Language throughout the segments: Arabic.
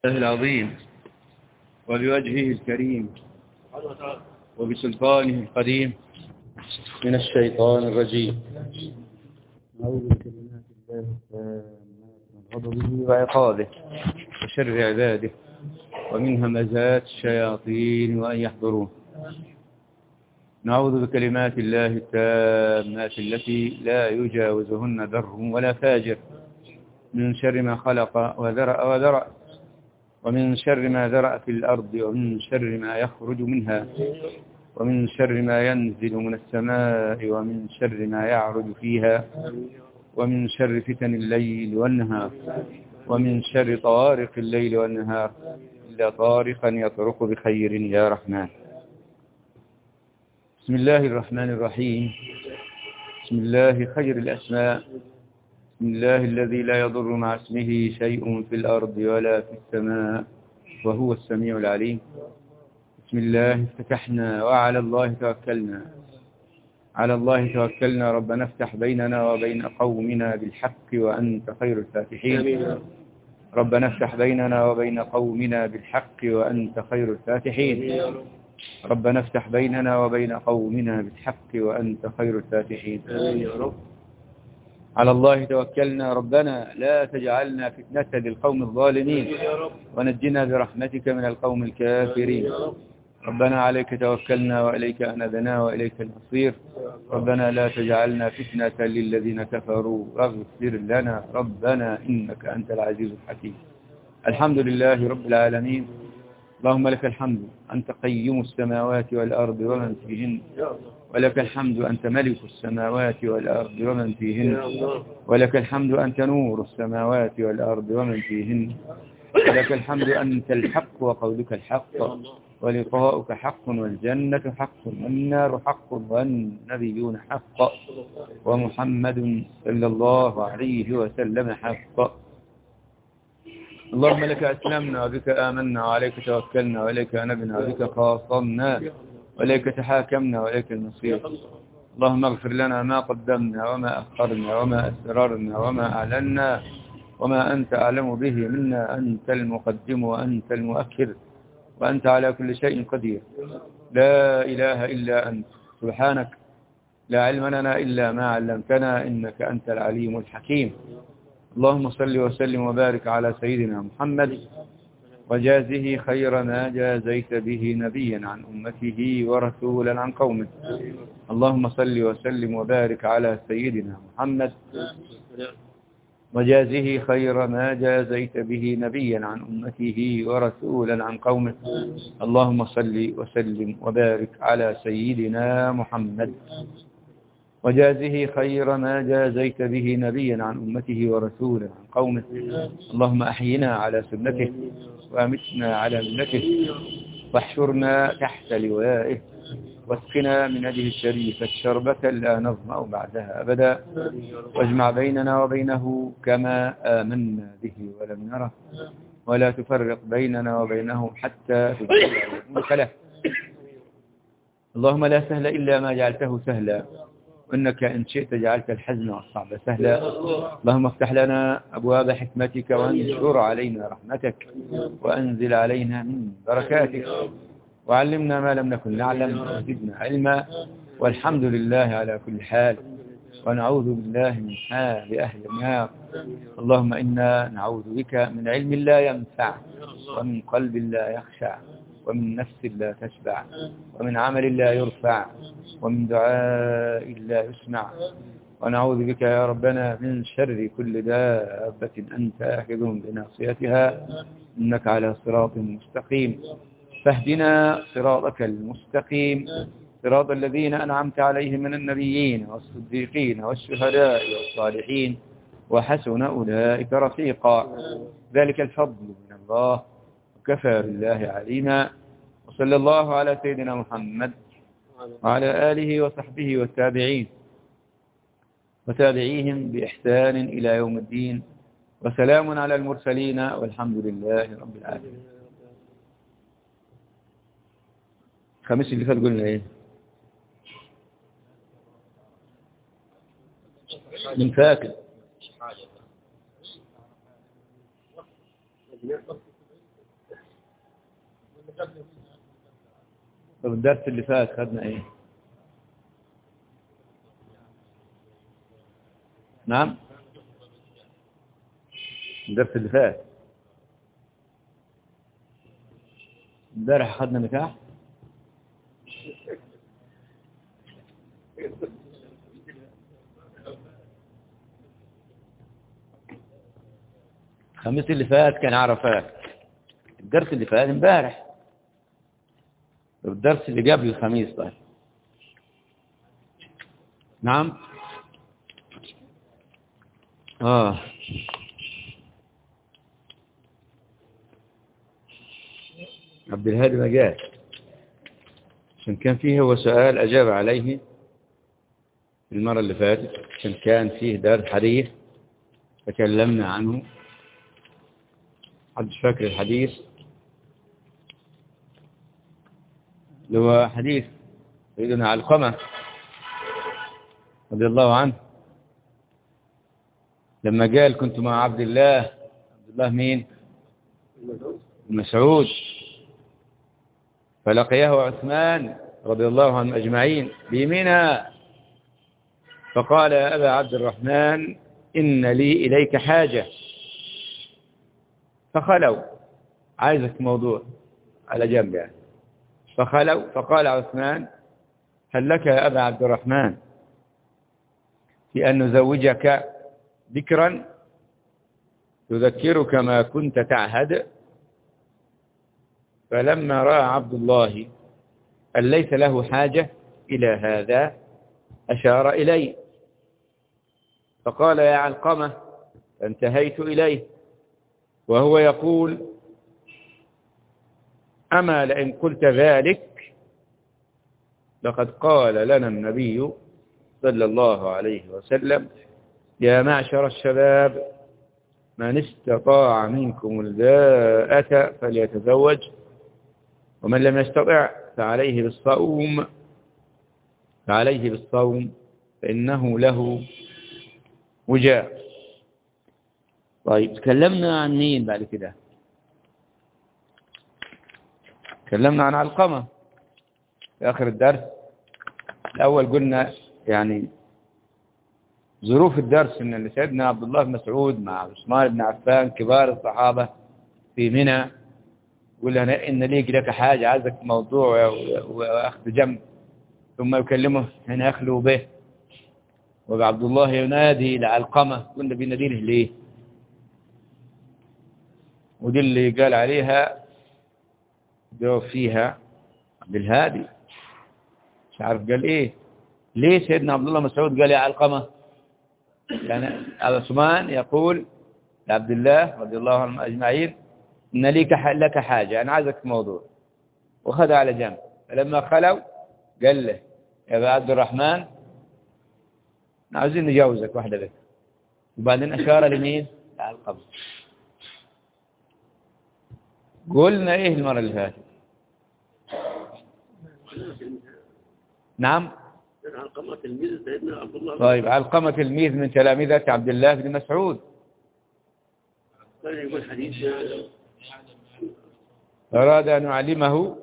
الله العظيم وبوجهه الكريم وبسلطانه القديم من الشيطان الرجيم. أعوذ بكلمات الله من غضبه وعقابه وشر عباده ومن همزات الشياطين وأن يحضرون. نعوذ بكلمات الله التامات التي لا يجاوزهن بر ولا فاجر من شر ما خلق وذرأ ومن شر ما ذرأ في الأرض ومن شر ما يخرج منها ومن شر ما ينزل من السماء ومن شر ما يعرج فيها ومن شر فتن الليل والنهار ومن شر طوارق الليل والنهار إلا طارقا يطرق بخير يا رحمن. بسم الله الرحمن الرحيم. بسم الله خير الأسماء. بسم الله الذي لا يضر مع اسمه شيء في الأرض ولا في السماء وهو السميع العليم. بسم الله افتتحنا وعلى الله توكلنا. على الله توكلنا ربنا افتح بيننا وبين قومنا بالحق وأنت خير الفاتحين. ربنا افتح بيننا وبين قومنا بالحق وأنت خير الفاتحين. ربنا افتح بيننا وبين قومنا بالحق وأنت خير الفاتحين. على الله توكلنا ربنا لا تجعلنا فتنة للقوم الظالمين ونجنا برحمتك من القوم الكافرين. ربنا عليك توكلنا وإليك أنبنا وإليك المصير. ربنا لا تجعلنا فتنة للذين كفروا واغفر لنا ربنا إنك أنت العزيز الحكيم. الحمد لله رب العالمين. اللهم لك الحمد أنت قيم السماوات والأرض ومن فيهن، ولك الحمد أنت ملك السماوات والأرض ومن فيهن، ولك الحمد أنت نور السماوات والأرض ومن فيهن، ولك الحمد أنت الحق وقولك الحق ولقاؤك حق والجنة حق والنار حق والنبيون حق ومحمد صلى الله عليه وسلم حق. اللهم لك أسلمنا وبك آمنا وعليك توكلنا وإليك أنبنا وبك خاصمنا وإليك تحاكمنا وإليك المصير. اللهم اغفر لنا ما قدمنا وما أخرنا وما أسررنا وما أعلنا وما أنت أعلم به منا. أنت المقدم وأنت المؤخر وأنت على كل شيء قدير. لا إله إلا أنت سبحانك لا علم لنا إلا ما علمتنا إنك أنت العليم الحكيم. اللهم صل وسلم وبارك على سيدنا محمد وجازه خير ما جازيت به نبيا عن أمته ورسولا عن قومه. اللهم صل وسلم وبارك على سيدنا محمد وجازه خير ما جازيت به نبيا عن أمته ورسولا عن قومه. اللهم صل وسلم وبارك على سيدنا محمد وجازه خير ما جازيت به نبيا عن أمته ورسولا عن قومه. اللهم أحينا على سنته وأمتنا على ملته واحشرنا تحت لوائه واسقنا من يده الشريفة شربة لا نظمأ بعدها أبدا واجمع بيننا وبينه كما آمنا به ولم نره ولا تفرق بيننا وبينه حتى تدخل له. اللهم لا سهل إلا ما جعلته سهلا وإنك إن شئت جعلت الحزن والصعب سهلا. اللهم افتح لنا أبواب حكمتك وانشر علينا رحمتك وأنزل علينا من بركاتك وعلمنا ما لم نكن نعلم وزدنا علما. والحمد لله على كل حال ونعوذ بالله من حال أهل النار. اللهم إنا نعوذ بك من علم لا ينفع ومن قلب لا يخشع ومن نفس لا تشبع ومن عمل لا يرفع ومن دعاء لا يسمع. ونعوذ بك يا ربنا من شر كل دابة أنت آخذ بناصيتها إنك على صراط مستقيم. فاهدنا صراطك المستقيم صراط الذين أنعمت عليهم من النبيين والصديقين والشهداء والصالحين وحسن أولئك رفيقا. ذلك الفضل من الله وكفى بالله عليما. وصلى الله على سيدنا محمد وعلى آله وصحبه والتابعين وتابعيهم بإحسان إلى يوم الدين. وسلام على المرسلين والحمد لله رب العالمين. الخميس اللي فات قلنا ايه؟ من فاكر طب الدرس اللي فات خدنا ايه؟ نعم، الدرس اللي فات امبارح خدنا نكاح. الخميس اللي فات كان عرفات. الدرس اللي فات امبارح. الدرس اللي قبل الخميس طيب. نعم. عبد الهادي ما جاء عشان كان فيه هو سؤال أجاب عليه المرة اللي فاتت، عشان كان فيه درس حديث تكلمنا عنه. حدش فاكر الحديث اللي هو حديث سيدنا علقمة رضي الله عنه لما قال كنت مع عبد الله مين؟ مسعود، فلقيه عثمان رضي الله عنهم أجمعين بيمينه، فقال يا أبا عبد الرحمن إن لي إليك حاجة، فخلوا. عايزك موضوع على جنب يعني. فخلوا، فقال عثمان هل لك يا أبا عبد الرحمن في أن نزوجك ذكرا تذكرك ما كنت تعهد؟ فلما رأى عبد الله أن ليس له حاجة إلى هذا أشار إليه فقال يا علقمة، فانتهيت إليه وهو يقول أما لئن قلت ذلك لقد قال لنا النبي صلى الله عليه وسلم يا معشر الشباب من استطاع منكم الباءة فليتزوج ومن لم يستطع فعليه بالصوم فإنه له وجاء. طيب تكلمنا عن مين بعد كده؟ تكلمنا عن علقمة في آخر الدرس الأول. قلنا يعني ظروف الدرس إن سيدنا عبد الله بن مسعود مع عثمان بن عفان كبار الصحابة في منى، يقول لنا إن ليك لك حاجة، عايزك موضوع وأخذ جنب، ثم يكلمه هنا يخلو به. وعبد الله ينادي لعلقمة، قلنا بيناديه ليه؟ ودي اللي قال عليها جاوب فيها عبد الهادي، مش عارف قال ايه. ليه سيدنا عبد الله مسعود قال يا علقمة؟ يعني عثمان يقول لعبد الله رضي الله عنهم اجمعين ان لك حاجة، انا عايزك في موضوع، وخذها على جنب. فلما خلوا قال له يا ابا عبد الرحمن عاوزين نجوزك واحدة بك. وبعدين اشار لمين؟ لعلقمة. قلنا ايه المرة اللي فاتت؟ نعم. علقمة تلميذ سيدنا عبد الله. طيب علقمة تلميذ من تلامذة عبد الله بن مسعود. يقول حديث أراد أن يعلمه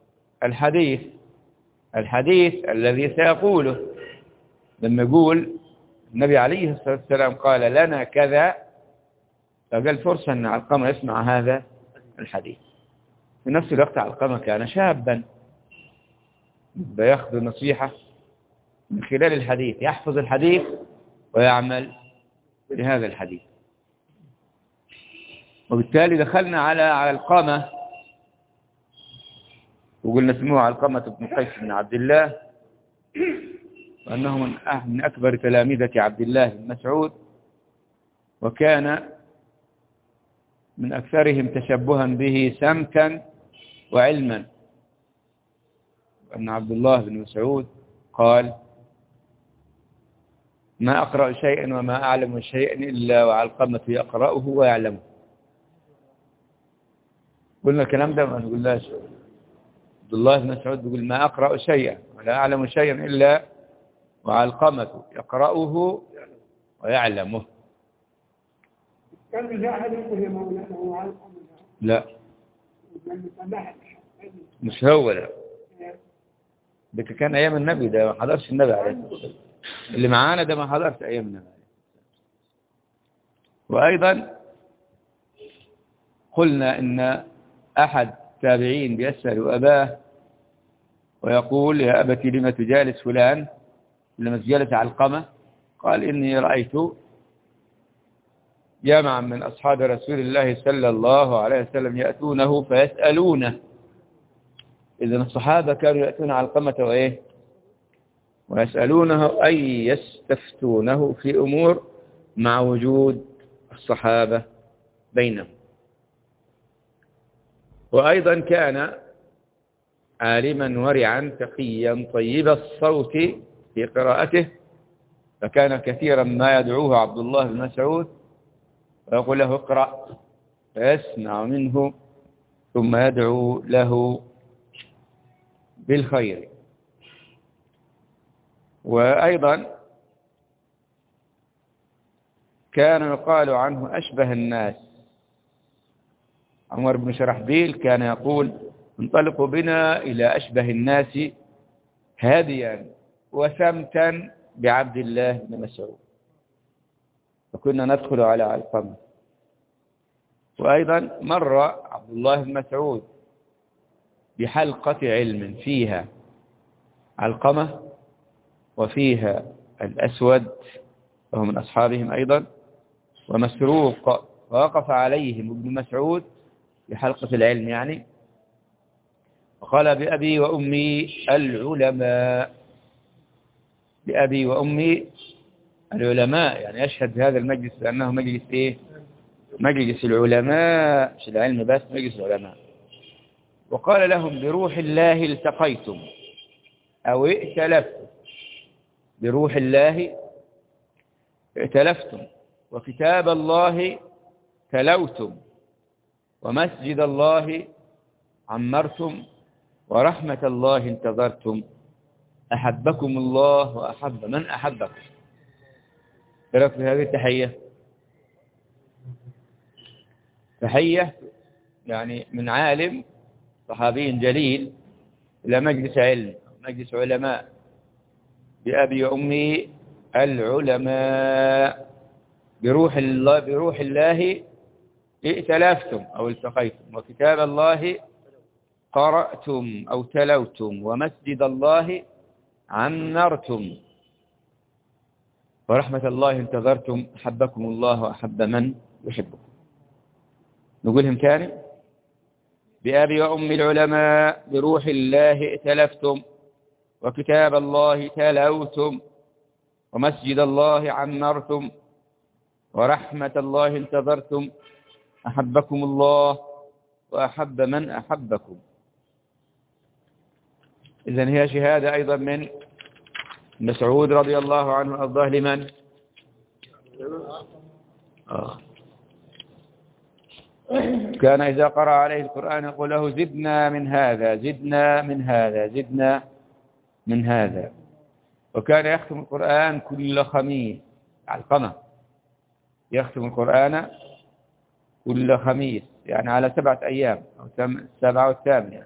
الحديث الذي سيقوله. لما يقول النبي عليه الصلاة والسلام قال لنا كذا، فقال فرصة أن علقمة يسمع هذا الحديث. في نفس الوقت علقمة كان شابا بياخذ نصيحة من خلال الحديث، يحفظ الحديث ويعمل بهذا الحديث. وبالتالي دخلنا على علقمة، وقلنا اسمه علقمة بن قيس بن عبد الله، وأنه من أكبر تلامذة عبد الله بن مسعود، وكان من أكثرهم تشبها به سمتا وعلما. أن عبد الله بن مسعود قال ما أقرأ شيئا وما أعلم شيئا إلا وعلقمة يقرأه ويعلمه. قلنا الكلام ده ما نقولناش. عبد الله بن مسعود بيقول ما أقرأ شيئا ولا أعلم شيئا إلا وعلقمة يقرأه ويعلمه. كان في أحد يقول يا مولانا هو علقمة؟ لا. مش هو لا، ده كان أيام النبي، ده ما حضرش النبي عليه الصلاة والسلام. اللي معانا ده ما حضرش أيام النبي. وأيضا قلنا إن أحد التابعين بيسأل أباه ويقول يا أبتي لم تجالس فلان، لما تجالس علقمة؟ قال إني رأيت جمعا من أصحاب رسول الله صلى الله عليه وسلم يأتونه فيسألونه. إذن الصحابة كانوا يأتون علقمة وإيه؟ ويسألونه أي يستفتونه في أمور مع وجود الصحابة بينهم. وأيضا كان عالما ورعا تقيا طيب الصوت في قراءته، فكان كثيرا ما يدعوه عبد الله بن مسعود ويقول له اقرأ فيسمع منه ثم يدعو له بالخير. وأيضا كان يقال عنه أشبه الناس. عمر بن شرحبيل كان يقول انطلقوا بنا إلى أشبه الناس هاديا وسمتا بعبد الله بن مسعود، فكنا ندخل على علقمة. وأيضا مر عبد الله بن مسعود بحلقة علم فيها علقمة وفيها الأسود وهو من أصحابهم أيضا ومسروق، ووقف عليهم ابن مسعود بحلقة العلم يعني، وقال بأبي وأمي العلماء، بأبي وأمي العلماء، يعني يشهد بهذا المجلس بأنه مجلس إيه؟ مجلس العلماء، مش العلم بس، مجلس العلماء. وقال لهم بروح الله التقيتم أو ائتلفتم، بروح الله ائتلفتم، وكتاب الله تلوتم، ومسجد الله عمرتم، ورحمة الله انتظرتم، أحبكم الله وأحب من أحبكم. ترك في هذه التحية، تحية يعني من عالم صحابي جليل إلى مجلس علم، مجلس علماء، بأبي وأمي العلماء، بروح الله ائتلفتم أو التقيتم، وكتاب الله قرأتم أو تلوتم، ومسجد الله عمرتم، ورحمة الله انتظرتم، أحبكم الله وأحب من يحبكم. نقولهم تاني: بأبي وأمي العلماء، بروح الله ائتلفتم، وكتاب الله تلوتم، ومسجد الله عمرتم، ورحمة الله انتظرتم، أحبكم الله وأحب من أحبكم. إذن هي شهادة أيضا من مسعود رضي الله عنه وأرضاه لمن؟ كان إذا قرأ عليه القرآن يقول له زدنا من هذا، زدنا من هذا، زدنا من هذا. وكان يختم القرآن كل خميس، علقمة يختم القرآن كل خميس، يعني على 7 أيام أو 7 و8.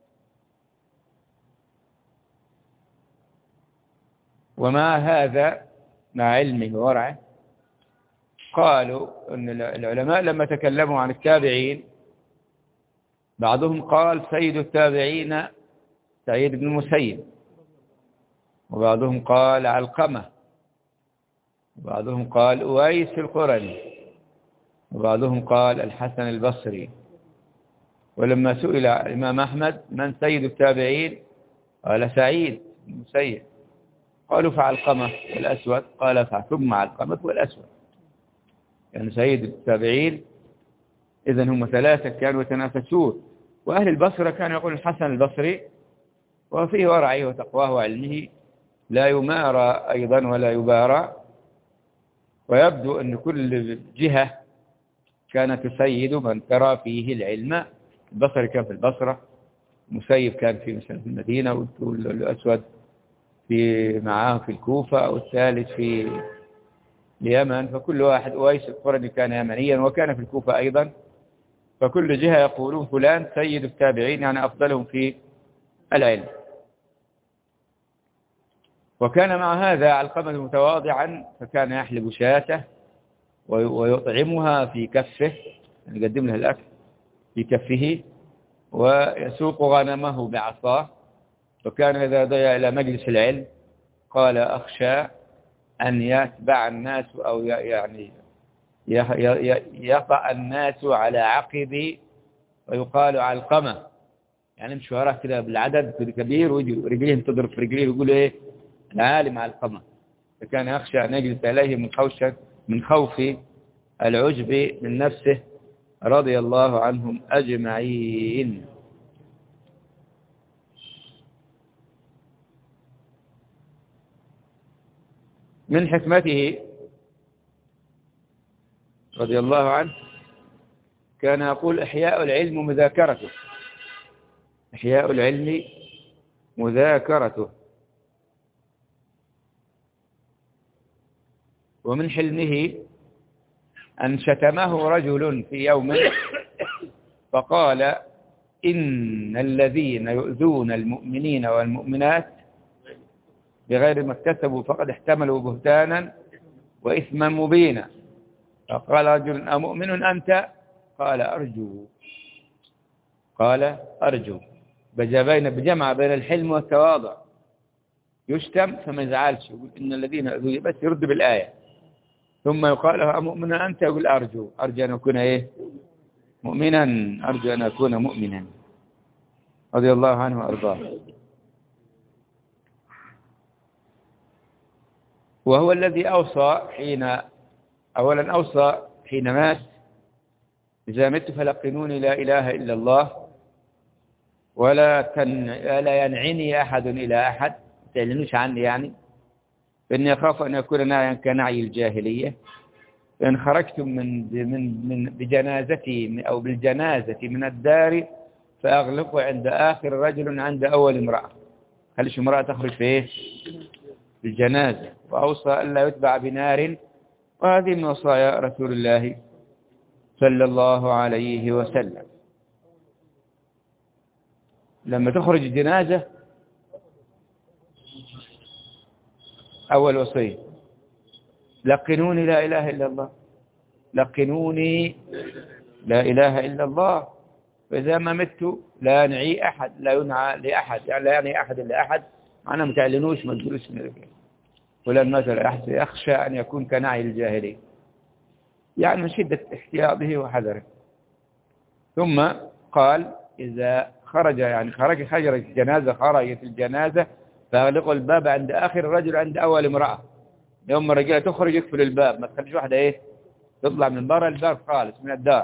وما هذا مع علمه وورعه. قالوا أن العلماء لما تكلموا عن التابعين، بعضهم قال سيد التابعين سعيد بن المسيب، وبعضهم قال علقمة، وبعضهم قال أويس القرني، وبعضهم قال الحسن البصري. ولما سئل الإمام أحمد من سيد التابعين قال سعيد بن المسيب. قالوا فعلقمة والأسود، قال ثم علقمة والأسود، يعني سيد التابعين. إذن هم 3 كانوا يتنافسون. وأهل البصرة كانوا يقول الحسن البصري، وفيه ورعه وتقواه وعلمه لا يمارى أيضا ولا يبارى. ويبدو أن كل جهة كانت تسيد من ترى فيه العلم. البصري كان في البصرة، المسيب كان في مثلا في المدينة، والأسود في معاه في الكوفة، والثالث في اليمن. فكل واحد، أويس القرني كان يمنيا وكان في الكوفة أيضا، فكل جهة يقولون فلان سيد التابعين يعني أفضلهم في العلم. وكان مع هذا علقمة متواضعا، فكان يحلب شاته ويطعمها في كفه، يقدم لها الأكل في كفه، ويسوق غنمه بعصاه. وكان إذا ضيع إلى مجلس العلم قال أخشى أن يتبع الناس أو يعني يقع الناس على عقبي ويقال علقمة، يعني يمشي وراه كده بالعدد كبير ويجي رجليهم تضرب في رجليه ويقولوا إيه العالم علقمة. فكان يخشى أن يجلس إليه من خوف العجب من نفسه رضي الله عنهم أجمعين. من حكمته رضي الله عنه كان يقول إحياء العلم مذاكرته، إحياء العلم مذاكرته. ومن حلمه أن شتمه رجل في يوم فقال إن الذين يؤذون المؤمنين والمؤمنات بغير ما اكتسبوا فقد احتملوا بهتانا وإثما مبينا. فقال رجل أمؤمن أنت؟ قال أرجو. قال أرجو. بجمع بين الحلم والتواضع. يشتم فما يزعلش، يقول إن الذين يؤذون، بس يرد بالآية. ثم يقال له أمؤمن أنت؟ يقول أرجو أن أكون إيه مؤمنا، أرجو أن أكون مؤمنا رضي الله عنه وأرضاه. وهو الذي أوصى حين مات إذا مت فلقنوني لا إله إلا الله ولا ينعني أحد إلى أحد، تعلنوش عني يعني، فإني أخاف أن يكون نعيا كنعي الجاهلية. فإن خرجتم بجنازتي أو بالجنازة من الدار فأغلقوا عند آخر رجل عند أول امرأة، خليش امرأة تخرج في إيه بالجنازة. وأوصى ألا يتبع بنار، وهذه من وصايا رسول الله صلى الله عليه وسلم. لما تخرج الجنازة أول وصية لقنوني لا إله إلا الله، لقنوني لا إله إلا الله. فإذا ما مت لا ينعي أحد، لا ينعى لأحد، يعني لا يعني أحد إلا أحد، معناه ما تعلنوش، ما تقولوش فلان مثلا يخشى أن يكون كنعي الجاهلية، يعني من شدة احتياطه وحذره. ثم قال إذا خرجت الجنازة فأغلقوا الباب عند آخر الرجل عند أول امرأة. يوم ما الرجالة تخرج يقفل الباب، ما تخليش واحدة إيه تطلع من برا الباب خالص من الدار.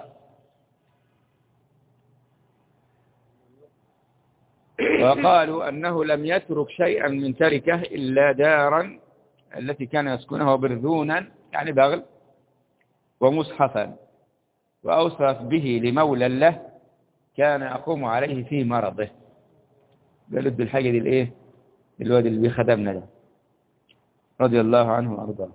وقالوا أنه لم يترك شيئا من تركه إلا دارا التي كان يسكنها برذونا يعني بغل ومصحفا، وأوصى به لمولى له كان يقوم عليه في مرضه. قالوا بالحاجة دي الإيه الواد اللي بيخدمنا ده رضي الله عنه وأرضاه.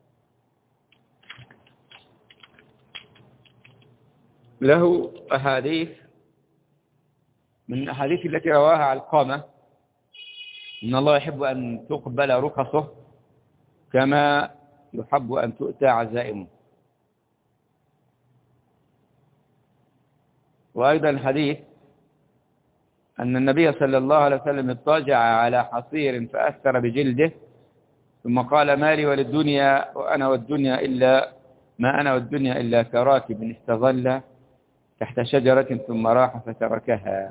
له أحاديث، من الأحاديث التي رواها علقمة إن الله يحب أن تقبل رخصه كما يحب أن تؤتى عزائمه. وأيضا الحديث أن النبي صلى الله عليه وسلم اضطجع على حصير فأثر بجلده ثم قال ما لي وللدنيا وأنا والدنيا إلا ما أنا والدنيا إلا كراكب استظل تحت شجرة ثم راح فتركها.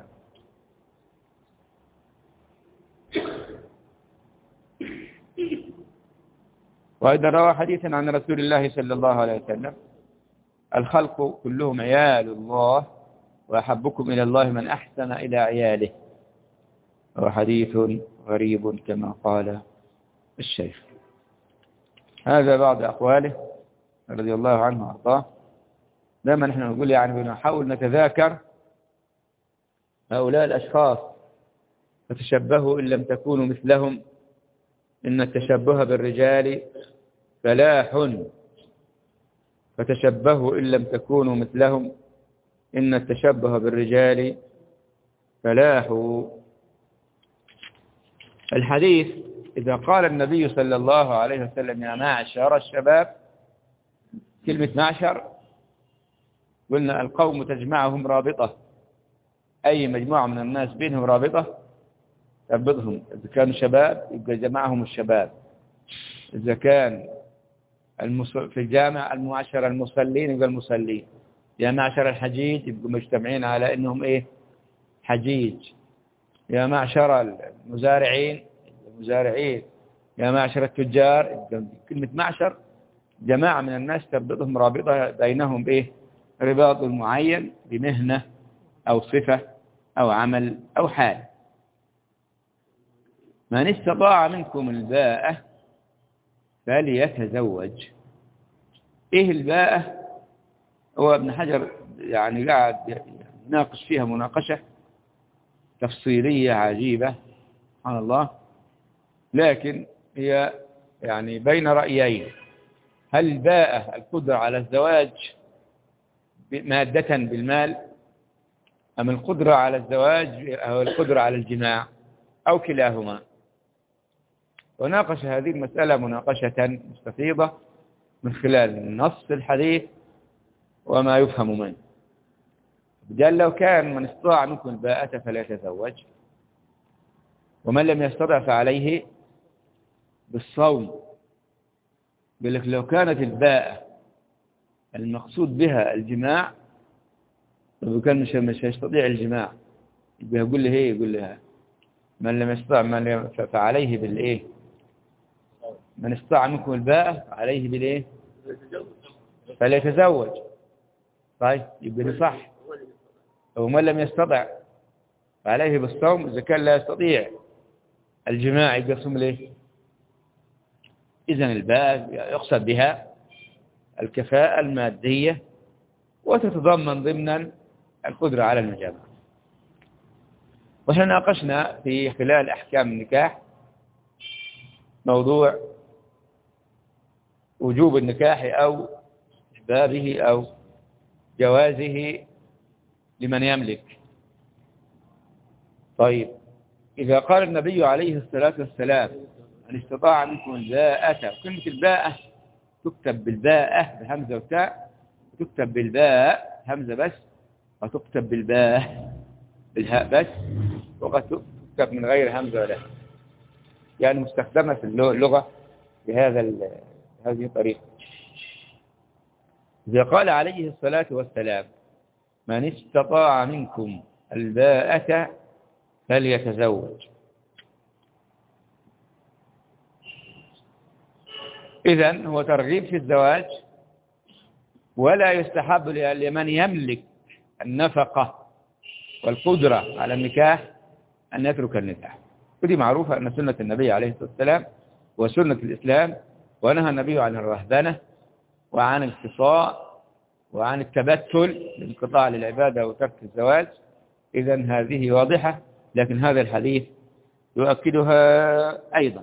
وأيضا روى حديثا عن رسول الله صلى الله عليه وسلم الخلق كلهم عيال الله وأحبكم إلى الله من أحسن إلى عياله، وحديث غريب كما قال الشيخ. هذا بعض أقواله رضي الله عنه وأرضاه. دائما نحن نقول يعني بنحاول نتذاكر هؤلاء الأشخاص فتشبهوا إن لم تكونوا مثلهم، إن التشبه بالرجال فلاح، فتشبهوا إن لم تكونوا مثلهم إن التشبه بالرجال فلاح. الحديث إذا قال النبي صلى الله عليه وسلم يا معشر الشباب، كلمة معشر قلنا القوم تجمعهم رابطة، أي مجموعة من الناس بينهم رابطة تربطهم. إذا كانوا شباب يبقى جمعهم الشباب، إذا كان في الجامع المعشر المصلين يبقى المصلين، يا معشر الحجيج يبقوا مجتمعين على إنهم إيه حجيج، يا معشر المزارعين المزارعين، يا معشر التجار. كلمة معشر جماعة من الناس تربطهم رابطة بينهم بإيه رباط معين بمهنة أو صفة أو عمل أو حال. من استطاع منكم الباءة فليتزوج. إيه الباءة؟ هو ابن حجر يعني قاعد يناقش فيها مناقشة تفصيلية عجيبة سبحان الله، لكن هي يعني بين رأيين: هل الباءة القدرة على الزواج مادة بالمال، أم القدرة على الزواج أو القدرة على الجماع، أو كلاهما؟ وناقش هذه المسألة مناقشة مستفيضة من خلال نص الحديث وما يفهم منه. قال لو كان من استطاع منكم الباءة فليتزوج، ومن لم يستطع فعليه بالصوم. قال لك لو كانت الباءة المقصود بها الجماع، لو كان مش يستطيع الجماع يقول له هي يقول لها من لم يستطع فعليه بالإيه؟ من استطاع منكم الباءة عليه بالإيه؟ فليتزوج. طيب يبقى صح. ومن لم يستطع فعليه بالصوم، إذا كان لا يستطيع الجماع يبقى يصوم ليه؟ إذن الباءة يقصد بها الكفاءة المادية، وتتضمن ضمنا القدرة على المجامعة. وإحنا ناقشنا في خلال أحكام النكاح موضوع وجوب النكاح أو استحبابه أو جوازه لمن يملك. طيب إذا قال النبي عليه الصلاة والسلام من استطاع منكم الباءة، كلمة الباءة تكتب بالباءة بهمزة وتاء، وتكتب بالباء همزة بس، وتكتب بالباء بالهاء بس، وقد تكتب من غير همزة ولا، يعني مستخدمة في اللغة بهذه الطريقة. إذا قال عليه الصلاة والسلام من استطاع منكم الباءة فليتزوج، إذن هو ترغيب في الزواج، ولا يستحب لمن يملك النفقة والقدرة على النكاح أن يترك النكاح. ودي معروفة أن سنة النبي عليه الصلاة والسلام وسنة الإسلام، ونهى النبي عن الرهبنة وعن الخصاء وعن التبتل بانقطاع للعبادة وترك الزواج. إذن هذه واضحة، لكن هذا الحديث يؤكدها أيضا.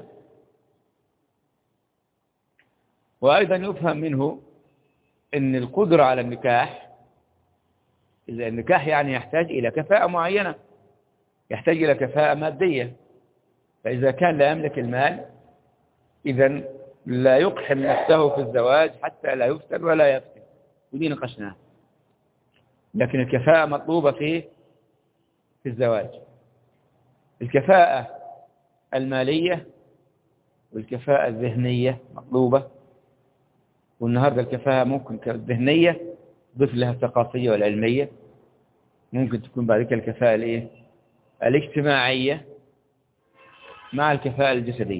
وأيضا يفهم منه أن القدرة على النكاح، إذا النكاح يعني يحتاج إلى كفاءة معينة، يحتاج إلى كفاءة مادية، فإذا كان لا يملك المال إذن لا يقحم نفسه في الزواج حتى لا يفتن ولا يفتن، ودي نقشناها. لكن الكفاءة مطلوبة في الزواج، الكفاءة المالية والكفاءة الذهنية مطلوبة، والنهاردة الكفاءة ممكن الذهنية ضيف لها الثقافية والعلمية، ممكن تكون بعد كده الكفاءة الاجتماعية مع الكفاءة الجسدية.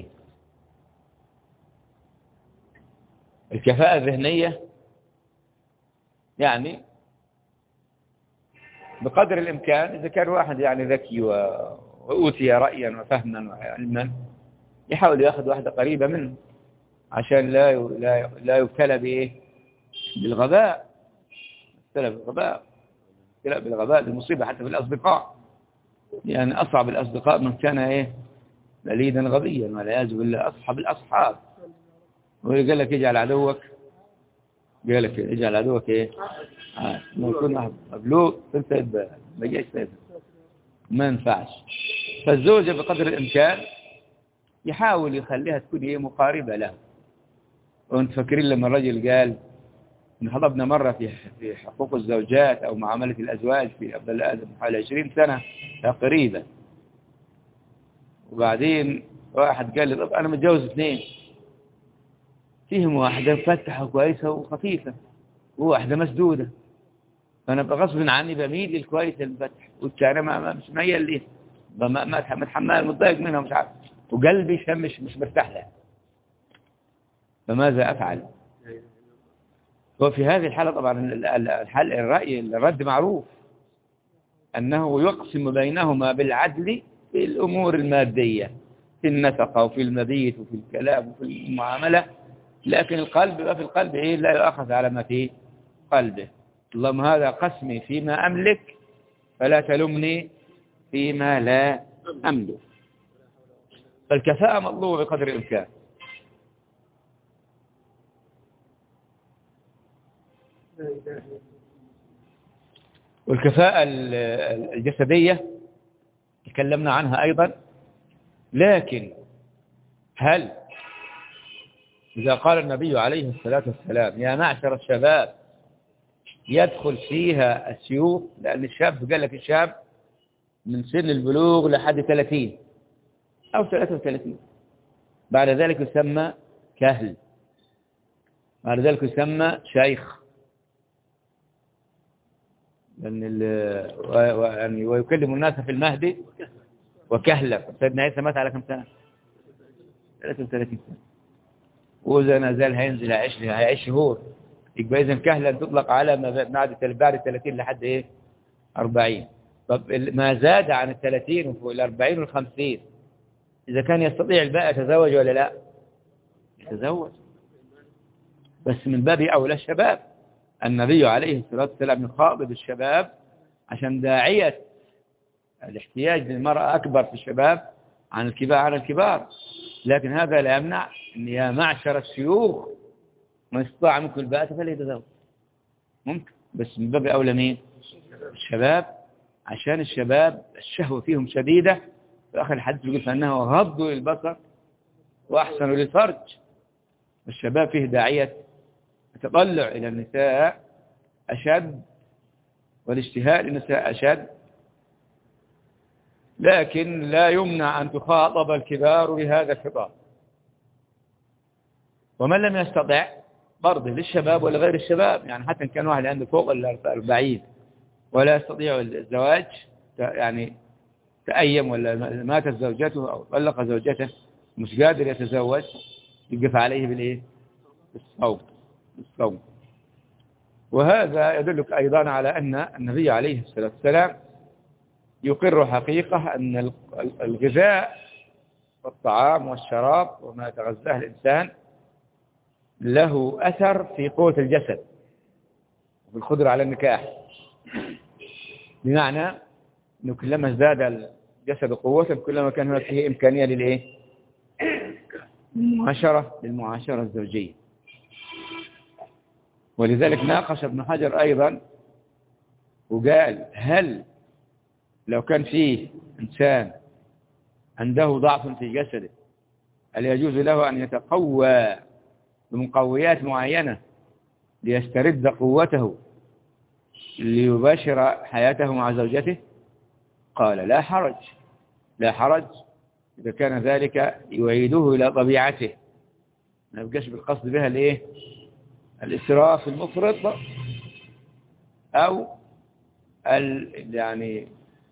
الكفاءة الذهنية يعني بقدر الإمكان إذا كان واحد يعني ذكي وأوتي رأيا وفهما وعلما، يحاول يأخذ واحدة قريبة منه عشان لا يبتلى بإيه؟ بالغباء. يبتلى بالغباء المصيبة حتى في الأصدقاء، يعني أصعب الأصدقاء من كان إيه؟ بليدا غبيا، والعياذ بالله أصحب الأصحاب. وقال لك اجعل عدوك إيه؟ ما يكون مبلوغ تنتهي ما يجيش ما ينفعش. فالزوجة بقدر الإمكان يحاول يخليها تكون هي مقاربة له. وانت فاكرين لما الرجل قال إن حضرنا مرة في حقوق الزوجات أو معاملة الأزواج في قبل آدم حوالي 20 سنة تقريبا، وبعدين واحد قال لي طب أنا متجوز 2 فيهم واحدة مفتحة كويسة وخفيفة وواحدة مسدودة، فأنا بغصب عني بميل للكويس المفتح والثانية مش ميال ليه، ما اتحمل متضايق منها مش عارف، وقلبي مش مرتاح لها، فماذا أفعل؟ وفي هذه الحالة طبعا الرد معروف أنه يقسم بينهما بالعدل في الأمور المادية، في النفقة وفي المبيت وفي الكلام وفي المعاملة، لكن القلب ما في القلب إيه لا يؤخذ على ما في قلبه. اللهم هذا قسمي فيما أملك فلا تلمني فيما لا أملك. فالكفاءة مطلوبة بقدر الإمكان. والكفاءة الجسدية تكلمنا عنها أيضا، لكن هل إذا قال النبي عليه الصلاة والسلام يا معشر الشباب يدخل فيها السيوف؟ لأن الشاب قال لك الشاب من سن البلوغ لحد 30 أو 33، بعد ذلك يسمى كهل، بعد ذلك يسمى شيخ، يعني ويكلم الناس في المهد وكهلا. سيدنا عيسى مات على كم سنة؟ 33 سنة، وإذا نزال هيعيش شهور، يبقى إذا كهلا تطلق على ما بعد 30 لحد إيه 40. طب ما زاد عن 30 وفوق 40 و50 إذا كان يستطيع الباء يتزوج ولا لا؟ يتزوج، بس من باب أولى الشباب. النبي عليه الصلاة والسلام يخاطب الشباب عشان داعية الاحتياج للمرأة أكبر في الشباب عن الكبار، لكن هذا لا يمنع أن يا معشر الشيوخ ما استطاع منكم الباءة فليتزوج، ممكن، بس من باب أولى مين؟ الشباب، عشان الشباب الشهوة فيهم شديدة. في آخر الحديث يقول فأنه غض للبصر وأحسن للفرج. الشباب فيه داعية التطلع إلى النساء أشد والاشتهاء للنساء أشد، لكن لا يمنع أن تخاطب الكبار بهذا الخطاب. ومن لم يستطع برضه للشباب ولا غير الشباب، يعني حتى إن كان واحد عنده فوق 40 ولا يستطيع الزواج، يعني تأيم ولا ماتت زوجته أو طلق زوجته مش قادر يتزوج، يقف عليه بالإيه؟ بالصوم. وهذا يدلك أيضا على أن النبي عليه الصلاة والسلام يقر حقيقة أن الغذاء والطعام والشراب وما يتغذاه الإنسان له أثر في قوة الجسد وفي القدرة على النكاح، بمعنى أنه كلما ازداد الجسد قوة كلما كان هناك فيه إمكانية للإيه؟ للمعاشرة الزوجية. ولذلك ناقش ابن حجر أيضا وقال هل لو كان فيه إنسان عنده ضعف في جسده هل يجوز له أن يتقوى بمقويات معينة ليسترد قوته ليباشر حياته مع زوجته؟ قال لا حرج إذا كان ذلك يعيده إلى طبيعته، ما يبقاش بالقصد بها الإيه؟ الإسراف المفرط أو يعني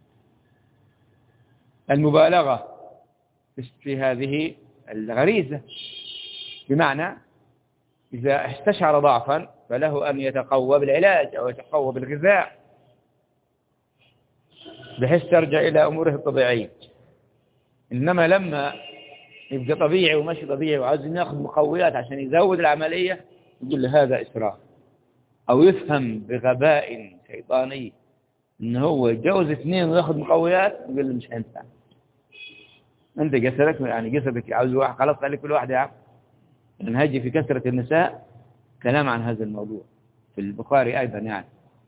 المبالغة في هذه الغريزة، بمعنى إذا استشعر ضعفا فله أن يتقوى بالعلاج أو يتقوى بالغذاء بحيث ترجع إلى أموره الطبيعية. إنما لما يبقى طبيعي وماشي طبيعي وعاوز ياخذ مقويات عشان يزود العملية يقول له هذا إسراف، أو يفهم بغباء شيطاني إن هو يتجوز 2 وياخذ مقويات يقول له مش هينفع، أنت جسدك يعني جسدك عاوز واحد خلاص خليك كل واحد يا عم. نهجي في كثرة النساء كلام عن هذا الموضوع في البخاري أيضا يعني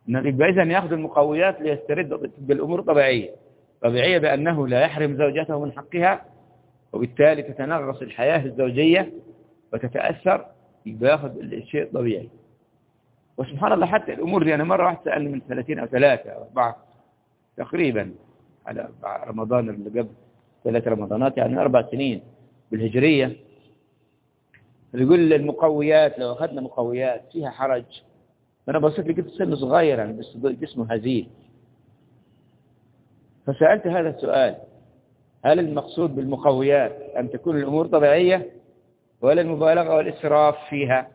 يبقى إذن يأخذ المقويات ليسترد تبقى الأمور طبيعية. طبيعية بأنه لا يحرم زوجته من حقها، وبالتالي تتنغص الحياة الزوجية وتتأثر، يبقى يأخذ الشيء طبيعي. وسبحان الله حتى الأمور دي، أنا مرة واحد سألني من 30 أو 3 أو 4 تقريبا على رمضان اللي قبل 3 رمضانات، يعني 4 سنين بالهجرية، يقول المقويات لو أخذنا مقويات فيها حرج. أنا بصيت لقيت سن صغير يعني بس جسمه هزيل، فسألت هذا السؤال: هل المقصود بالمقويات أن تكون الأمور طبيعية ولا المبالغة والإسراف فيها؟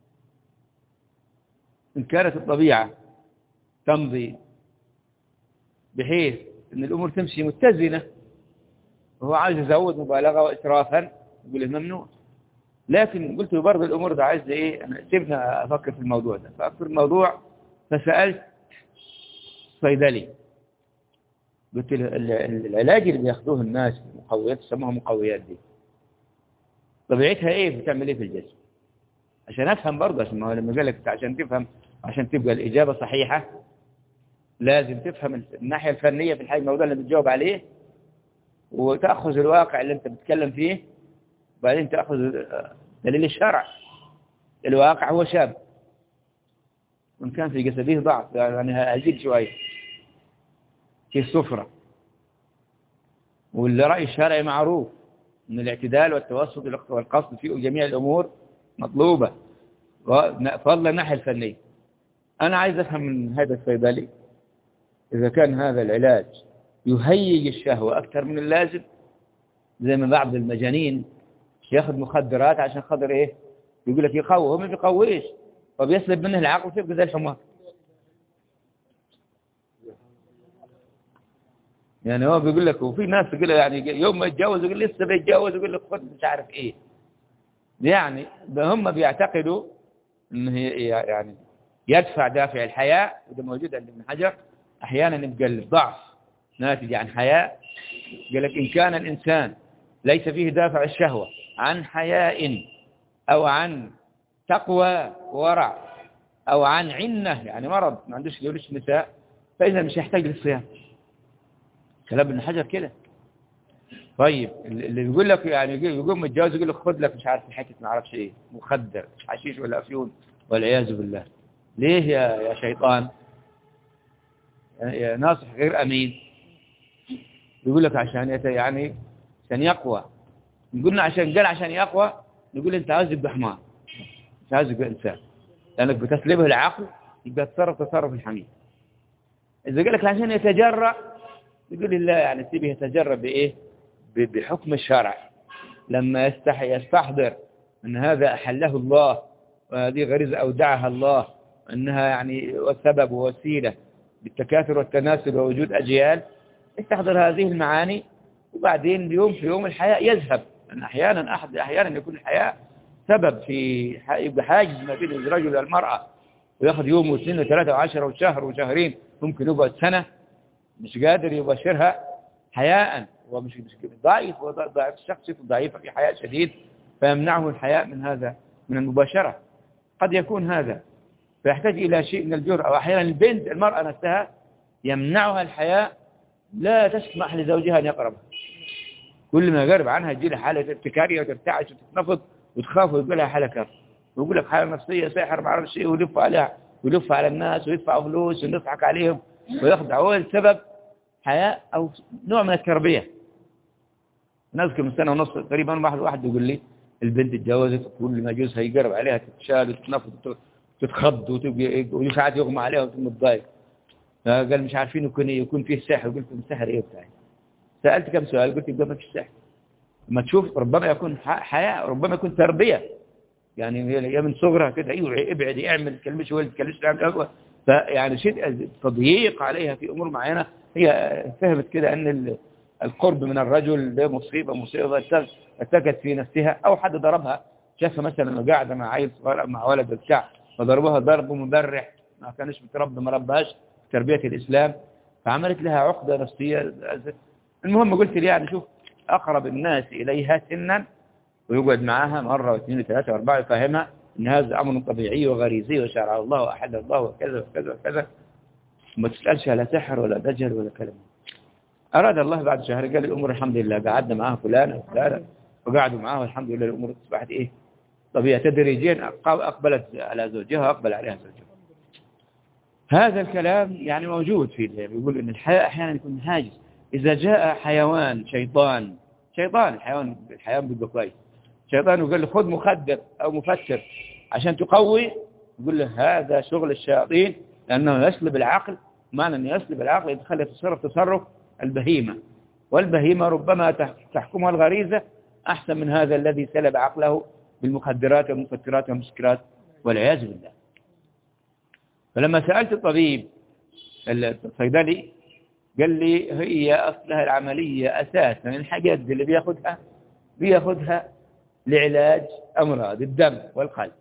إن كانت الطبيعة تمضي بحيث أن الأمور تمشي متزنة وهو عايز يزود مبالغة وإسرافا، يقول ممنوع. لكن قلت له برضه الأمور ده عايز إيه، أنا سيبنا أفكر في الموضوع ده. فأفكر في الموضوع، فسألت صيدلي، قلت له العلاج اللي بياخدوه الناس مقويات يسموها مقويات دي طبيعتها إيه، بتعمل إيه في الجسم؟ عشان أفهم برضه، عشان ما هو لما قال لك عشان تفهم، عشان تبقى الإجابة صحيحة لازم تفهم الناحية الفنية في الموضوع اللي بتجاوب عليه، وتأخذ الواقع اللي أنت بتتكلم فيه، وبعدين تأخذ دليل الشرع. الواقع هو شاب وإن كان في جسده ضعف، يعني هزيد شوية في السفرة، والرأي الشرعي معروف أن الاعتدال والتوسط والقصد في جميع الأمور مطلوبة، فضلا الناحية الفنية. أنا عايز أفهم من هذا الصيدلي إذا كان هذا العلاج يهيج الشهوة أكثر من اللازم، زي ما بعض المجانين ياخذ مخدرات عشان خاطر إيه، يقول لك يقوي، هو ما بيقويش، فبيسلب منه العقل ويبقى زي الحمار. يعني هو بيقول لك، وفي ناس تقول يعني يوم ما يتجوز يقول لسه بيتجوز، يقول لك خد مش عارف إيه. يعني هم بيعتقدوا إنه يعني يدفع دافع الحياة، وده موجود عند ابن حجر أحيانا يبقى الضعف ناتج عن حياء. قال لك إن كان الإنسان ليس فيه دافع الشهوة عن حياء أو عن تقوى ورع أو عن عنة، يعني مرض ما عندوش يولش نساء، فإذا مش يحتاج للصيام. كلام ابن حجر كده. طيب اللي بيقول لك يعني يقوم متجوز يقول لك خد لك مش عارف حته ما اعرفش ايه، مخدر حشيش ولا افيون والعياذ بالله. ليه يا شيطان يا ناصح غير امين؟ يقول لك عشان يعني عشان يقوى. قلنا عشان قال عشان يقوى، نقول انت عايز يبقى حمار، مش عايز يبقى انسان، لانك بتسلبه العقل يبقى تصرف الحميد. اذا قال لك عشان يتجرأ، يقول لي لا، يعني سيبه يتجرأ بايه؟ بحكم الشرع، لما يستحضر ان هذا احله الله وهذه غريزه اودعها الله، انها يعني والسبب ووسيله بالتكاثر والتناسل ووجود اجيال، يستحضر هذه المعاني، وبعدين يوم في يوم الحياء يذهب. لان احيانا يكون الحياء سبب في يبقى حاجز ما بين الرجل والمراه، وياخذ يوم واثنين وثلاثه وعشرة وشهر وشهرين، ممكن يقعد سنه مش قادر يباشرها حياء، ومش ضعيف، وضعيف الشخص ضعيف في حياء شديد، فيمنعه الحياء من هذا، من المباشرة. قد يكون هذا فيحتاج إلى شيء من الجرأة، وأحيانا البنت المرأة نفسها يمنعها الحياء، لا تسمح لزوجها أن يقربها، كل ما يقرب عنها تجي لها حالة ارتكارية وترتعش وتتنفض وتخاف ويقول لها حالة كرب، ويقول لك حالة نفسية ساحر ما أعرف شيء، ويلف عليها ويلف على الناس ويدفعوا فلوس ونضحك عليهم ويخدعوا. السبب حياء أو نوع من التربية. نذكر من سنة ونص تقريبا واحد يقول لي البنت اتجوزت، كل ما جوزها يقرب عليها تتشال وتتنفض وتتخض وساعات يغمى عليها وتقوم تضايق. قال مش عارفين يكون فيه سحر. قلت له السحر ايه بتاعي؟ سألت كم سؤال، قلت يبقى ما فيش سحر. لما تشوف ربما يكون حياء، ربما يكون تربية، يعني هي من صغرها كده ايوه ابعد اعمل تكلمش ولد تكلمش فيعني شيء تضييق عليها في امور معينة. هي فهمت كده ان القرب من الرجل ده مصيبة اتكت في نفسها، او حد ضربها، شافها مثلا قاعدة مع عيل صغير مع ولد بتاع فضربوها ضرب مبرح، ما كانش متربى، ما ربهاش تربية الإسلام، فعملت لها عقدة نفسية. المهم قلت لي يعني شوف أقرب الناس إليها سنا ويقعد معاها مرة واثنين وثلاثة واربعة، يفهمها ان هذا امر طبيعي وغريزي وشرع الله واحل الله وكذا وكذا وكذا، وما تسألش على سحر ولا دجل ولا كلام. أراد الله بعد شهر قال الأمور الحمد لله، قعدنا معاه فلان وفلان وقعدوا معاه والحمد لله الأمور أصبحت إيه طبيعة، تدريجيا أقبلت على زوجها وأقبل عليها زوجها. هذا الكلام يعني موجود في بيقول إن الحياة أحيانا يكون هاجس. إذا جاء حيوان شيطان الحيوان بيبقى كويس، شيطان وقال له خذ مخدر أو مفتر عشان تقوي، يقول له هذا شغل الشياطين، لأنه يسلب العقل. معنى أنه يسلب العقل يدخل تصرف البهيمة، والبهيمة ربما تحكمها الغريزة أحسن من هذا الذي سلب عقله بالمخدرات والمفترات والمسكرات والعياذ بالله. فلما سألت الطبيب الصيدلي قال لي هي أصلها العملية أساسا الحاجات اللي بياخدها لعلاج أمراض الدم والقلب.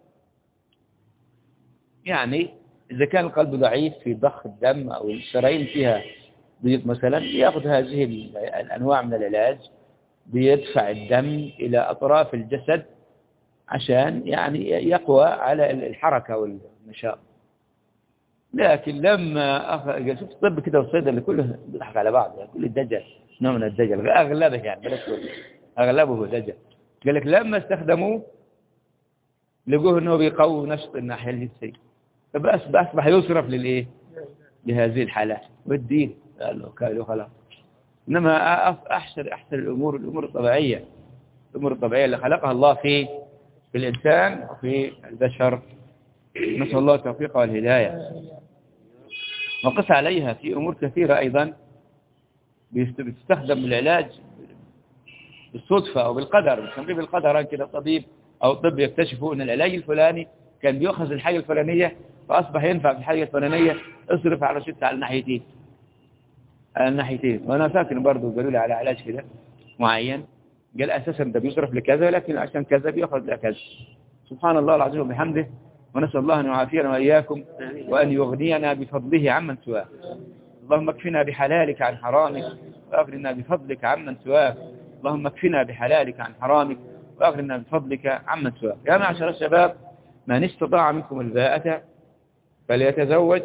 يعني إذا كان القلب ضعيف في ضخ الدم أو الشرايين فيها ضيق مثلا، يأخذ هذه الأنواع من العلاج بيدفع الدم إلى أطراف الجسد عشان يعني يقوى على الحركة والنشاط. لكن لما شفت الطب كده والصيدلة كله بيضحك على بعض، يعني كل الدجل نوع من الدجل أغلبه، يعني بلاش أغلبه دجل. قال لك لما استخدموه لقوه أنه بيقوي نشط الناحية الجنسية، فأصبح يصرف للإيه؟ لهذه الحالات والدين قال له خلاص. إنما أحسن الأمور الطبيعية، الأمور الطبيعية اللي خلقها الله في الإنسان وفي البشر. نسأل الله التوفيق والهداية. وقس عليها في أمور كثيرة أيضا بتستخدم العلاج بالصدفة أو بالقدر. بنسميه بالقدر كده، الطبيب أو الطب يكتشفوا أن العلاج الفلاني كان بيأخذ الحاجة الفلانية فأصبح ينفع في الحاجة الفلانية، اصرف على شتى على الناحيتين. وأنا فاكر برضو قالوا لي على علاج كده معين، قال أساسا ده بيصرف لكذا لكن عشان كذا بيأخذ لكذا. سبحان الله العظيم وبحمده. ونسأل الله أن يعافينا وإياكم وأن يغنينا بفضله عمن سواه. اللهم اكفنا بحلالك عن حرامك وأغننا بفضلك عمن سواك. اللهم اكفنا بحلالك عن حرامك وأغننا بفضلك عمن سواك. يا معشر الشباب، من استطاع منكم الباءة فليتزوج،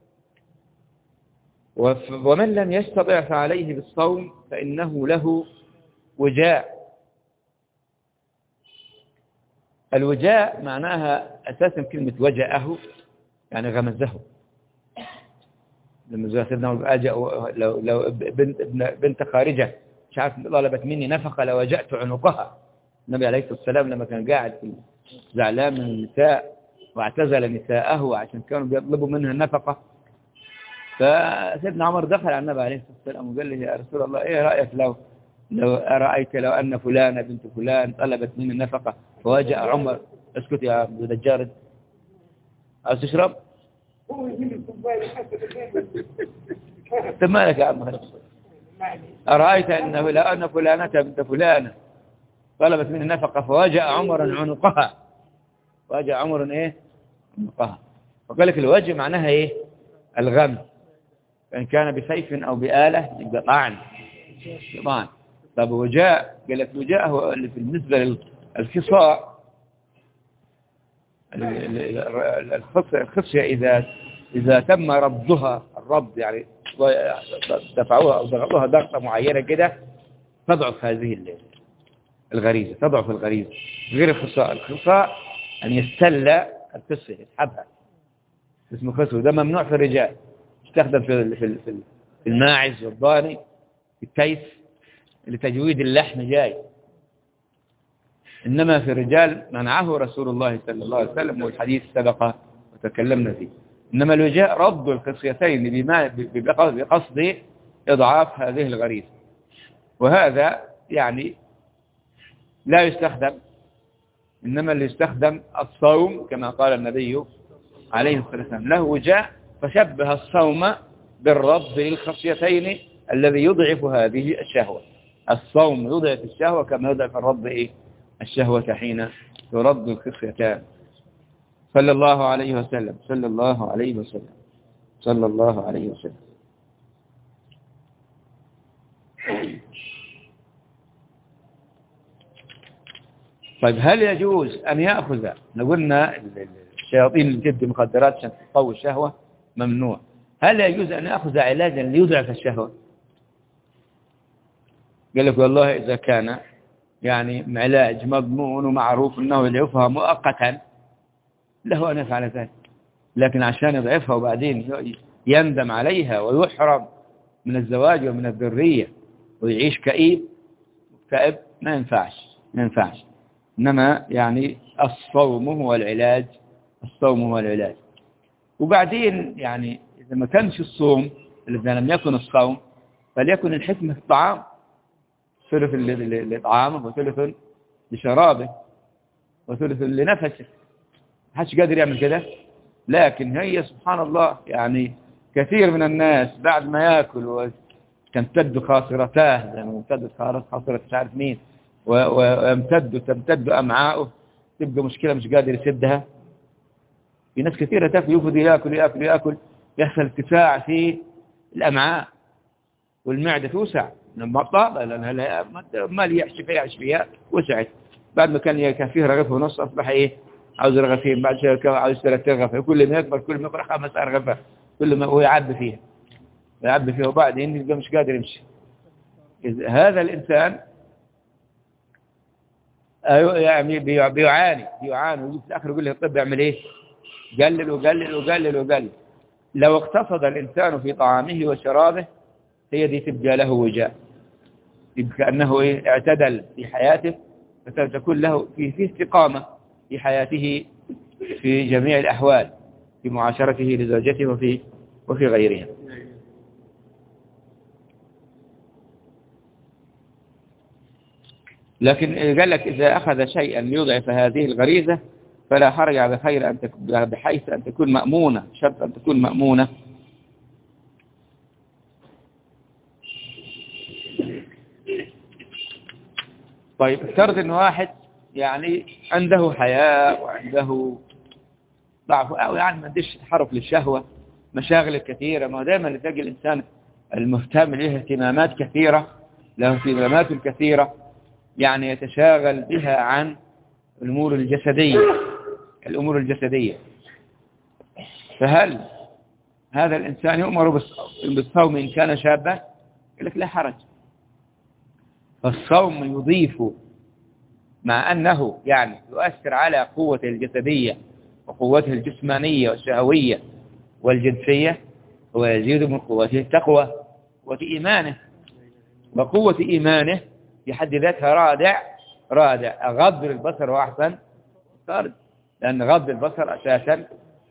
ومن لم يستطع فعليه بالصوم فإنه له وجاء. الوجاء معناها أساسا كلمة وجاءه يعني غمزه. لما سيدنا لو بنت خارجة مش عارف طلبت مني نفقة لوجأت عنقها. النبي عليه الصلاة والسلام لما كان قاعد زعلان من النساء واعتزل نساءه عشان كانوا بيطلبوا منها النفقة، فسيدنا عمر دخل على النبي عليه الصلاة والسلام وقال له يا رسول الله ايه رأيك لو أرأيت لو أن فلانة بنت فلان طلبت مني النفقة فوجأ عمر. اسكت يا ابو دجار، عاوز تشرب؟ انت مالك يا عم؟ أرأيت أنه لو أن فلانة بنت فلانة طلبت مني النفقة فوجأ عمر عنقها. وجأ عمر ايه؟ عنقها. وقال لك الوجه معناها ايه؟ الغم، فإن كان بسيف أو بآلة يبقى طعن. طب وجاء، قال لك وجاء هو اللي بالنسبة للخصاء، الخصية إذا تم ربضها، الربض يعني دفعوها أو ضغطوها ضغطة معينة كده تضعف هذه الغريزة، تضعف الغريزة. غير الخصاء أن يستل الخصية يسحبها، اسمه خصوة. ده ممنوع في الرجال، يستخدم في الماعز والضاني، في الكيس لتجويد اللحم جاي. إنما في الرجال منعه رسول الله صلى الله عليه وسلم، والحديث سبق وتكلمنا فيه. إنما الوجاء رد الخصيتين بقصد إضعاف هذه الغريزة، وهذا يعني لا يستخدم. إنما اللي يستخدم الصوم كما قال النبي عليه الصلاة والسلام له وجاء، فشبه الصوم بالرد للخصيتين الذي يضعف هذه الشهوة. الصوم يضعف الشهوة كما يضعف الرد الشهوة حين ترد الخصيتان. صلى الله عليه وسلم، صلى الله عليه وسلم، صلى الله عليه وسلم. طيب هل يجوز أن يأخذ، قلنا الشياطين اللي تدي مخدرات عشان تقوي الشهوة ممنوع، هل يجوز أن أخذ علاجا ليضعف الشهوة؟ قال لك والله إذا كان يعني علاج مضمون ومعروف أنه يضعفها مؤقتا له أن يفعل ذلك، لكن عشان يضعفها وبعدين يندم عليها ويحرم من الزواج ومن الذرية ويعيش كئيب ما ينفعش. إنما يعني الصوم هو العلاج، وبعدين يعني إذا ما كانش الصوم، إذا لم يكن الصوم فليكن الحكمة في الطعام، ثلث لطعامه وثلث لشرابه وثلث لنفسه. محدش قادر يعمل كده، لكن هي سبحان الله يعني كثير من الناس بعد ما يأكل وتمتد خاصرتاه، يعني تمتد خاصرة مش عارف مين، وتمتد أمعاؤه، تبقى مشكلة مش قادر يسدها. في ناس كثيرة تاكل يفضل يأكل يحصل ارتفاع في الأمعاء والمعدة توسع لما طابة، لأنها مال يعيش فيها وسعت. بعد ما كان يكفيه رغفه ونص أصبح إيه؟ عاوز رغفين، بعد شوية عاوز 3 رغفة، كل ما يكبر كل ما يكبر 5 رغفة، كل ما هو يعبي فيها وبعدين يبقى مش قادر يمشي. هذا الإنسان يعني بيعاني وفي الآخر يقول له الطب يعمل إيه؟ قلل. لو اقتصد الإنسان في طعامه وشرابه هي دي تبقى له وجاء، كأنه إيه؟ اعتدل في حياته، فتكون له في استقامة في حياته في جميع الأحوال، في معاشرته لزوجته وفي غيرها. لكن قال لك إذا أخذ شيئا ليضعف هذه الغريزة فلا حرج على خير بحيث أن تكون مأمونة، شرط أن تكون مأمونة. طيب افترض أن واحد يعني عنده حياء وعنده ضعف أو يعني ما عندش تحرك للشهوة، مشاغل كثيرة، ما دائما تلاقي الإنسان المهتم له اهتمامات كثيرة، له اهتمامات كثيرة يعني يتشاغل بها عن الأمور الجسدية. فهل هذا الإنسان يؤمر بالصوم إن كان شابا؟ يقول لك لا حرج. فالصوم يضيف مع أنه يعني يؤثر على قوته الجسدية وقوته الجسمانية والشهوية والجنسية، ويزيد من قوته التقوى وإيمانه، وقوة إيمانه في حد ذاتها رادع أغض البصر وأحسن فرج، لأن غض البصر أساسا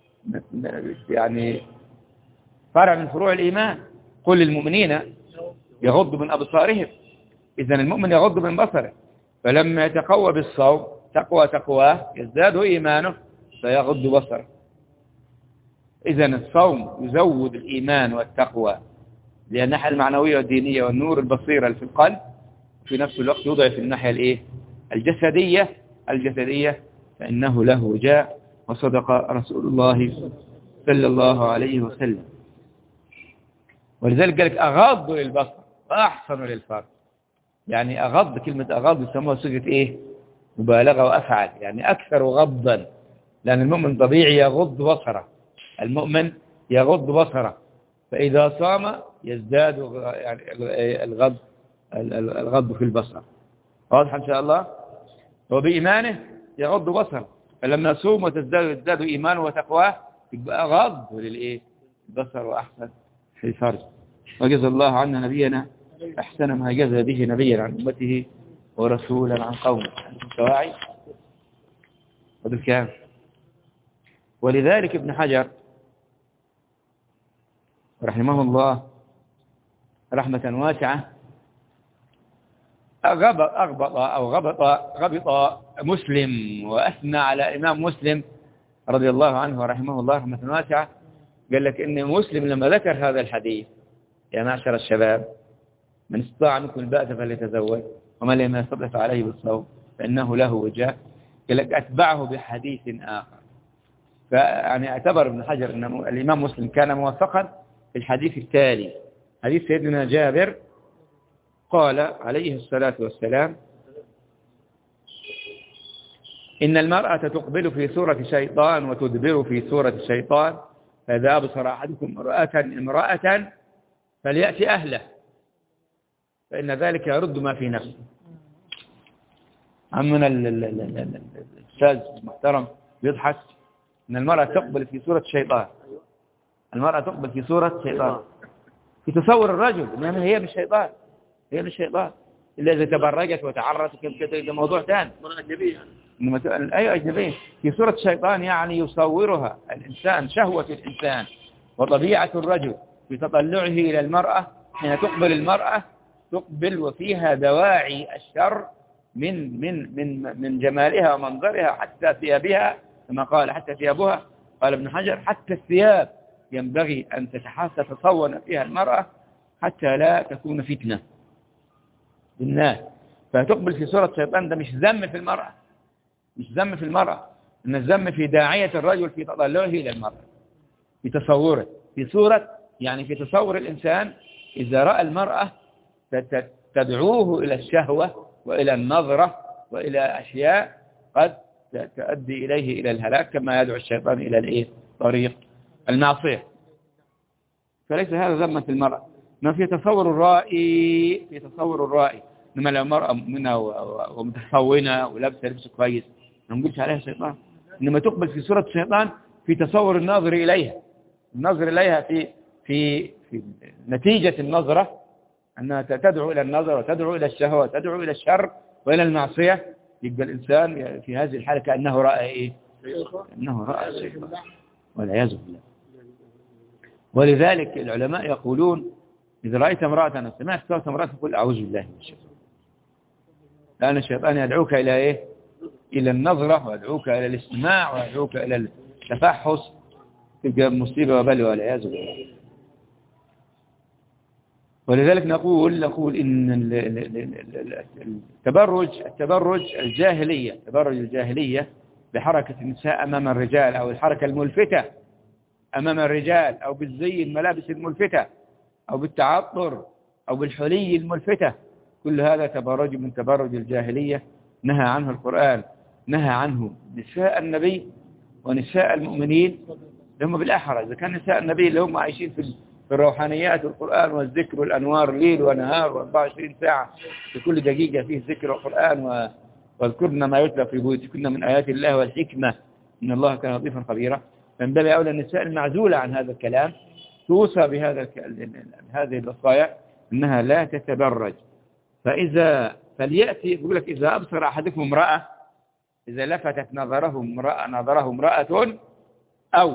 يعني فرع من فروع الإيمان. قل للمؤمنين يغضوا من أبصارهم، إذن المؤمن يغض من بصره، فلما يتقوى بالصوم تقواه يزداد إيمانه فيغض بصره. إذن الصوم يزود الإيمان والتقوى لأن الناحية المعنوية والدينية والنور البصيرة اللي في القلب، في نفس الوقت يضعف الناحية الجسدية، فإنه له وجاء، وصدق رسول الله صلى الله عليه وسلم. ولذلك قال لك أغض للبصر وأحسن للفرج. يعني أغض، كلمة أغض يسموها صيغة إيه؟ مبالغة وأفعل، يعني أكثر غضا، لأن المؤمن طبيعي يغض بصره، فإذا صام يزداد يعني الغض في البصر. واضح إن شاء الله. وبإيمانه يغض بصره، فلما يصوم وتزداد إيمانه وتقواه يبقى غض البصر وأحسن في الفرج. وجزى الله عنا نبينا أحسن ما جزى به نبيا عن أمته ورسولا عن قومه. سواعي وبالكام. ولذلك ابن حجر رحمه الله رحمة واسعة غبط مسلم وأثنى على إمام مسلم رضي الله عنه ورحمه الله رحمة واسعة. قال لك إن مسلم لما ذكر هذا الحديث يا معشر الشباب من استطاع منكم الباءة فليتزوج ومن لم يستطع فعليه بالصوم فإنه له وجاء. قال لك أتبعه بحديث آخر. فيعني اعتبر ابن حجر أن الإمام مسلم كان موفقا في الحديث التالي، حديث سيدنا جابر قال عليه الصلاة والسلام: إن المرأة تقبل في صورة شيطان وتدبر في صورة شيطان، فإذا أبصر أحدكم امرأة فليأتي أهله فإن ذلك يرد ما في نفسه. عمنا الأستاذ المحترم بيضحك أن المرأة تقبل في صورة شيطان. المرأة تقبل في صورة شيطان في تصور الرجل إنما هي بالشيطان، هي بالشيطان إلا إذا تبرجت وتعرت كده ده موضوع ثاني. أي أجنبية في صورة الشيطان يعني يصورها الإنسان شهوة الإنسان وطبيعة الرجل في تطلعه إلى المرأة. حين تقبل المرأة تقبل وفيها دواعي الشر من جمالها ومنظرها حتى ثيابها كما قال حتى ثيابها. قال ابن حجر حتى الثياب ينبغي أن تتصون فيها المرأة حتى لا تكون فتنة للناس. فتقبل في صورة الشيطان. ده مش ذم في المرأة، مش ذم في المرأة، إن الذم في داعية الرجل في تطلعه إلى المرأة في تصوره في صورة يعني في تصور الإنسان إذا رأى المرأة تدعوه إلى الشهوة وإلى النظرة وإلى أشياء قد تؤدي إليه إلى الهلاك كما يدعو الشيطان إلى طريق المعصية. فليس هذا ذما في المرأة، ما في تصور الرائي في تصور الرائي. إنما لو مرأة مؤمنة ومتخونة ولابسة لبس كويس ما نقولش عليها شيطان، إنما تقبل في صورة الشيطان في تصور الناظر إليها. الناظر إليها في نتيجة النظرة أنها تدعو إلى النظر وتدعو إلى الشهوة وتدعو إلى الشر وإلى المعصية. يبقى الإنسان في هذه الحالة كأنه رأى أنه رأى الشيطان والعياذ بالله. ولذلك العلماء يقولون إذا رأيت امرأة سمعت صوت امرأة فقل أعوذ بالله من الشيطان، لأن الشيطان يدعوك إلى إلى النظرة ويدعوك إلى الاستماع ويدعوك إلى التفحص، تبقى مصيبة وبلوى والعياذ بالله. ولذلك نقول إن التبرج الجاهلية بحركة النساء أمام الرجال أو الحركة الملفتة أمام الرجال أو بالزي الملابس الملفتة أو بالتعطر أو بالحلي الملفتة، كل هذا تبرج من تبرج الجاهلية نهى عنه القرآن، نهى عنه نساء النبي ونساء المؤمنين هم بالأحرى. إذا كان نساء النبي اللي هم عايشين في الروحانيات والقرآن والذكر والأنوار ليل ونهار و24 ساعة في كل دقيقة فيه ذكر والقرآن واذكرن ما يتلى في بيوتكن من آيات الله والحكمة إن الله كان لطيفا خبيرا. فينبغي أولى النساء المعزولة عن هذا الكلام توصى بهذه الوصايا أنها لا تتبرج. فليأتي يقول لك إذا أبصر أحدكم امرأة، إذا لفتت نظره امرأة أو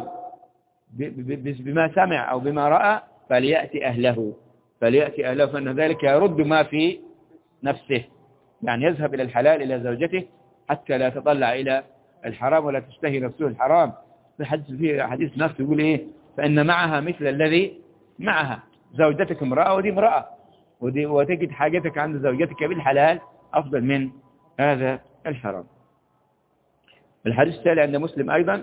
بما سمع أو بما رأى فليأتي أهله فإن ذلك يرد ما في نفسه، يعني يذهب إلى الحلال إلى زوجته حتى لا تطلع إلى الحرام ولا تشتهي نفسه الحرام. في حديث نفس يقول فإن معها مثل الذي معها. زوجتك امرأة ودي امرأة، وتجد حاجتك عند زوجتك بالحلال أفضل من هذا الحرام. الحديث التالي عند مسلم أيضا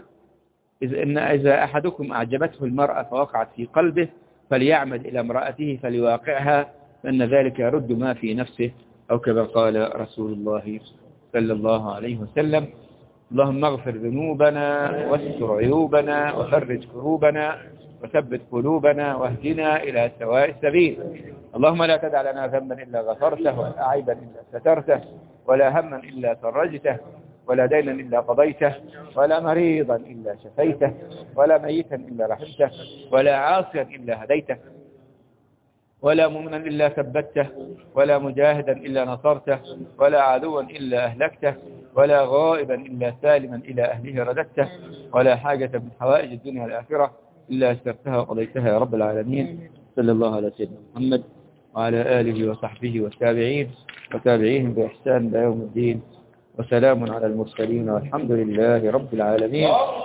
إذا أحدكم أعجبته المرأة فوقعت في قلبه فليعمد إلى امرأته فليواقعها فإن ذلك يرد ما في نفسه أو كما قال رسول الله صلى الله عليه وسلم. اللهم اغفر ذنوبنا واستر عيوبنا وفرج كروبنا وثبت قلوبنا واهدنا إلى سواء السبيل. اللهم لا تدع لنا ذنبا إلا غفرته ولا عيبا إلا سترته ولا هما إلا فرجته ولا دينا إلا قضيته ولا مريضا إلا شفيته ولا ميتا إلا رحمته ولا عاصيا إلا هديته ولا مؤمنا إلا ثبته ولا مجاهدا إلا نصرته ولا عدوا إلا أهلكته ولا غائبا إلا سالما إلى أهله رددته ولا حاجة من حوائج الدنيا والآخرة إلا أسرتها وقضيتها يا رب العالمين. صلى الله على سيدنا محمد وعلى آله وصحبه والتابعين وتابعيهم بإحسان إلى يوم الدين، وسلام على المرسلين والحمد لله رب العالمين.